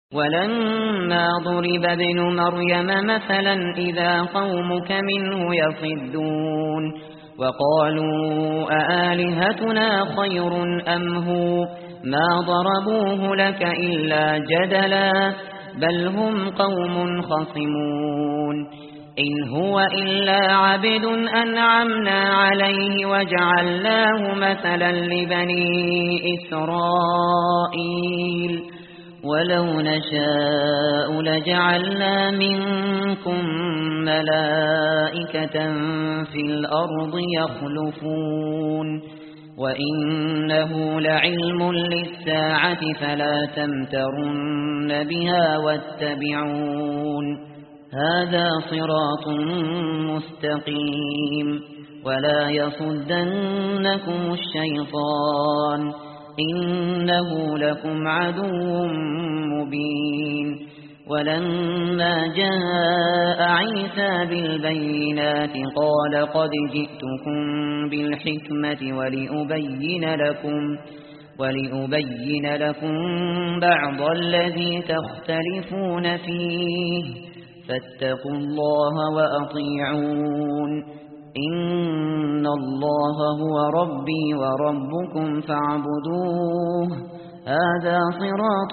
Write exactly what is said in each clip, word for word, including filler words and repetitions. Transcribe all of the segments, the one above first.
ولما ضرب ابن مريم مثلا إذا قومك منه يصدون وقالوا أآلهتنا خير أم هو ما ضربوه لك إلا جدلا بل هم قوم خصمون إن هو إلا عبد أنعمنا عليه وجعلناه مثلا لبني إسرائيل ولو نشاء لجعلنا منكم ملائكة في الأرض يخلفون وإنه لعلم للساعة فلا تمترن بها واتبعون هذا صراط مستقيم ولا يصدنكم الشيطان إنه لكم عدو مبين ولما جاء عيسى بالبينات قال قد جئتكم بالحكمة ولأبين لكم ولأبين لكم بعض الذي تختلفون فيه فاتقوا الله وأطيعون إن الله هو ربي وربكم فاعبدوه هذا صراط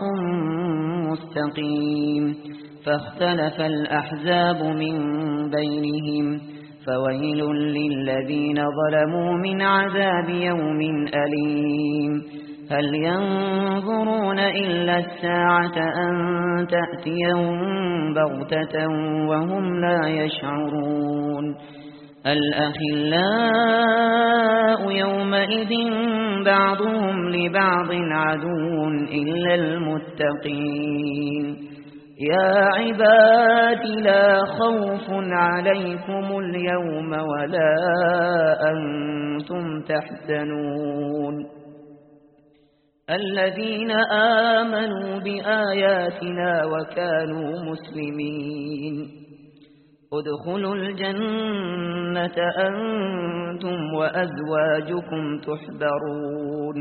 مستقيم فاختلف الأحزاب من بينهم فويل للذين ظلموا من عذاب يوم أليم هل ينظرون إلا الساعة أن تأتيهم بغتة وهم لا يشعرون الأخلاء يومئذ بعضهم لبعض عدو إلا المتقين يا عباد لا خوف عليكم اليوم ولا أنتم تحزنون الذين آمنوا بآياتنا وكانوا مسلمين ادخلوا الجنة أنتم وأزواجكم تحبرون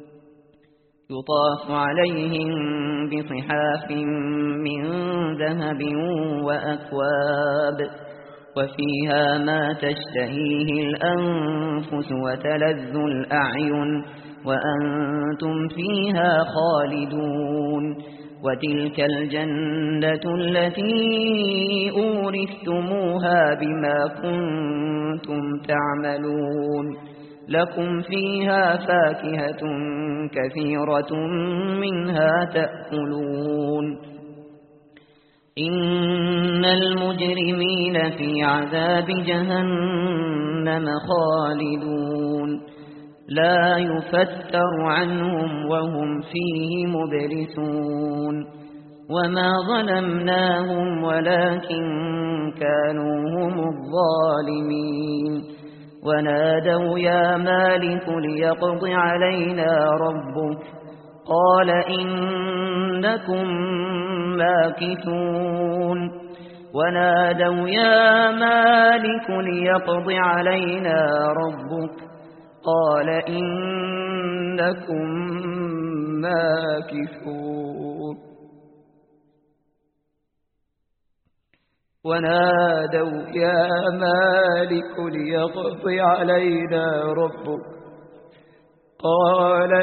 يطاف عليهم بصحاف من ذهب وأكواب وفيها ما تشتهيه الأنفس وتلذ الأعين وأنتم فيها خالدون وتلك الجنة التي أورثتموها بما كنتم تعملون لكم فيها فاكهة كثيرة منها تأكلون إن المجرمين في عذاب جهنم خالدون لا يفتر عنهم وهم فيه مبلسون وما ظلمناهم ولكن كانوا هم الظالمين ونادوا يا مالك ليقض علينا ربك قال إنكم ماكثون ونادوا يا مالك ليقض علينا ربك قال إنكم ماكثون ونادوا يا مالك ليقض علينا ربك قال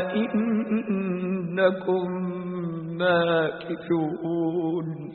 إنكم ماكثون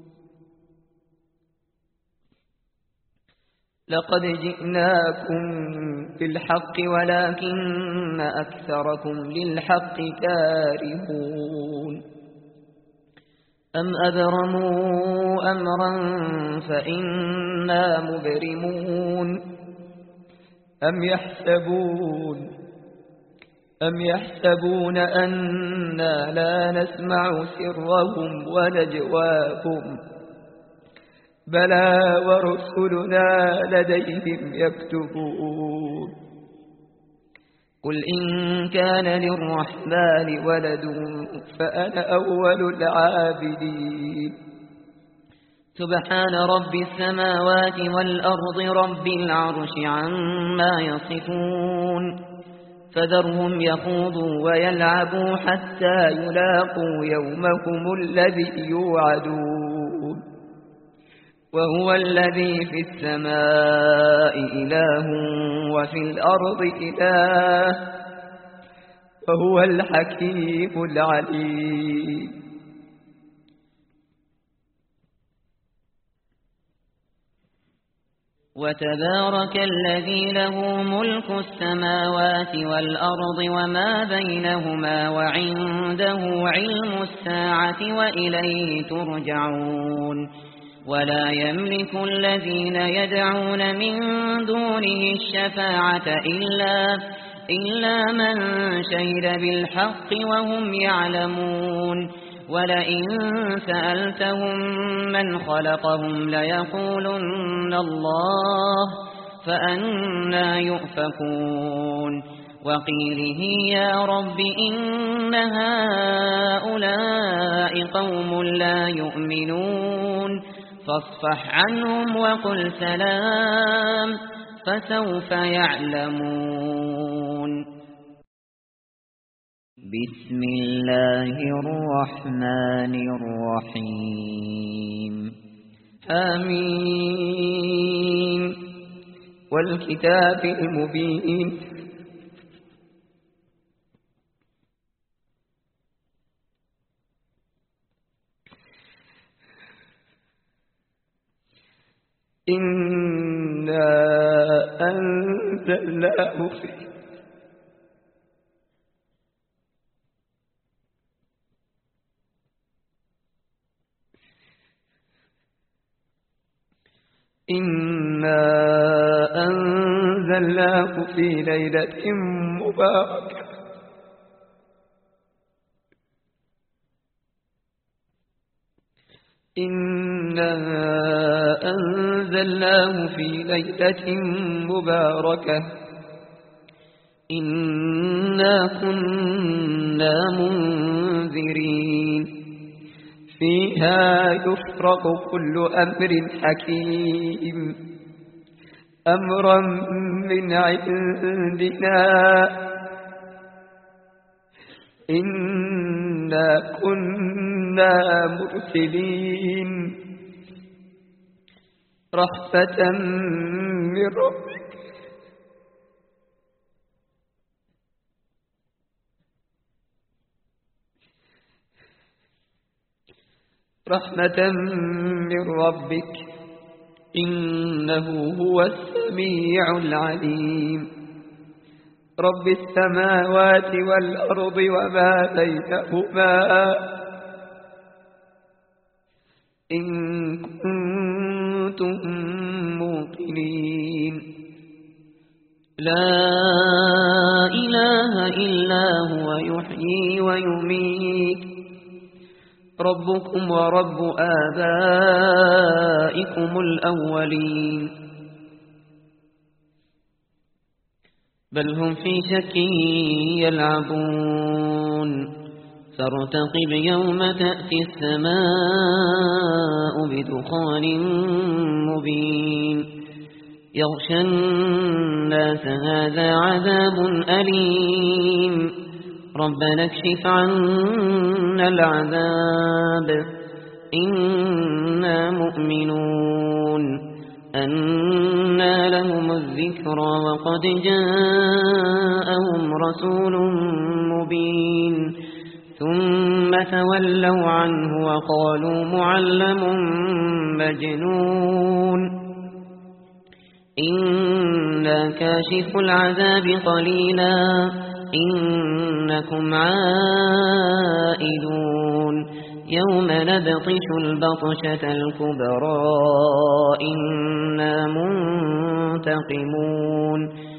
لقد جئناكم بالحق ولكن أكثركم للحق كارهون أم أبرموا أمرا فإنا مبرمون أم يحسبون أم يحسبون أنا لا نسمع سرهم ونجواهم بلى ورسلنا لديهم يكتبون قل إن كان للرحمن ولد فأنا أول العابدين سبحان رب السماوات والأرض رب العرش عما يصفون فذرهم يخوضوا ويلعبوا حتى يلاقوا يومهم الذي يوعدون وهو الذي في السماء إله وفي الأرض إله وهو الحكيم العليم. وتبارك الذي له ملك السماوات والأرض وما بينهما وعنده علم الساعة وإليه ترجعون. ولا يملك الذين يدعون من دونه الشفاعة إلا, إلا من شهد بالحق وهم يعلمون. ولئن سألتهم من خلقهم ليقولن الله فأنى يؤفكون. وقيله يا رب إن هؤلاء قوم لا يؤمنون فاصفح عنهم وقل سلام فسوف يعلمون. بسم الله الرحمن الرحيم. آمين. والكتاب المبين. إنا أنزلناه في إنا أنزلناه في ليلة مباركة إنا أنزلناه في ليلة مباركة إنا كنا منذرين فيها يفرق كل أمر حكيم أمرا من عندنا إنا كنا مرسلين رحمة من ربك رحمة من ربك إنه هو السميع العليم. رب السماوات والأرض وما بينهما إن كنتم موقنين. لا إله إلا هو يحيي ويميت ربكم ورب آبائكم الأولين بل هم في شك يلعبون فارتقب يوم تأتي السماء بدخان مبين يغشى الناس هذا عذاب أليم ربنا اكشف عنا العذاب إنا مؤمنون أنى لهم الذكرى وقد جاءهم رسول مبين ثم تولوا عنه وقالوا معلم مجنون إنا كاشف العذاب قليلا إنكم عائدون يوم نبطش البطشة الكبرى إنا منتقمون